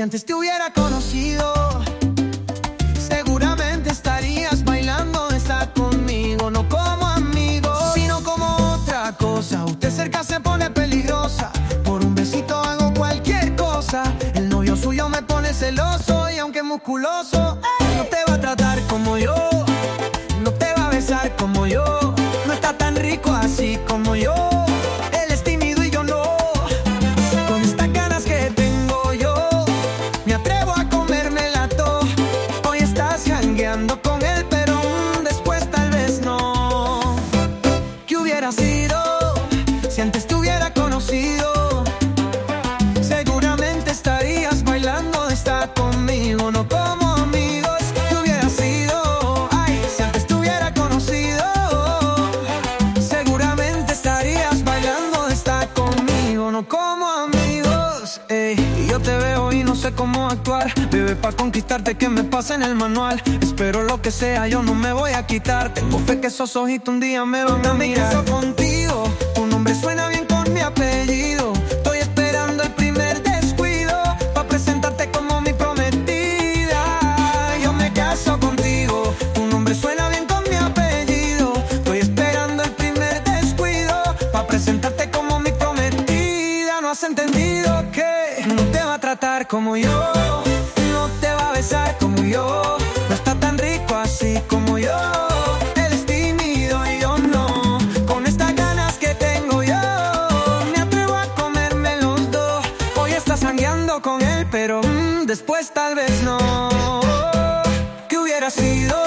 antes te hubiera conocido, seguramente estarías bailando esta conmigo. No como amigo, sino como otra cosa. Usted cerca se pone peligrosa, por un besito hago cualquier cosa. El novio suyo me pone celoso y aunque es musculoso, no te va a tratar como yo, no te va a besar como yo, no está tan rico así como yo. Él es tímido y yo no. Con estas ganas que tengo yo, me atrevo a comérmela todo. Hoy estás jangueando con él, pero después tal vez no. ¿Qué hubiera sido si antes te hubiera conocido? Seguramente estarías bailando esta conmigo, no como amigos. ¿Qué hubiera sido? Ay, si antes te hubiera conocido, seguramente estarías bailando esta conmigo, no como amigos. Y yo te veo y no sé cómo actuar, bebé, pa' conquistarte que me pasa en el manual. Espero lo que sea, yo no me voy a quitar. Tengo fe que esos ojitos un día me van a mirar. Dame contigo, tu nombre suena bien con mi apellido. Estoy esperando el primer descuido pa' presentarte como mi prometida. Yo me caso contigo, tu nombre suena bien con mi apellido. Estoy esperando el primer descuido pa' presentarte como mi prometida. No has entendido que no te va a tratar como yo, no te va a besar como yo, no está tan rico así como yo. Él es tímido y yo no. Con estas ganas que tengo yo, me atrevo a comerme los dos. Hoy estás jangueando con él, pero después tal vez no. ¿Qué hubiera sido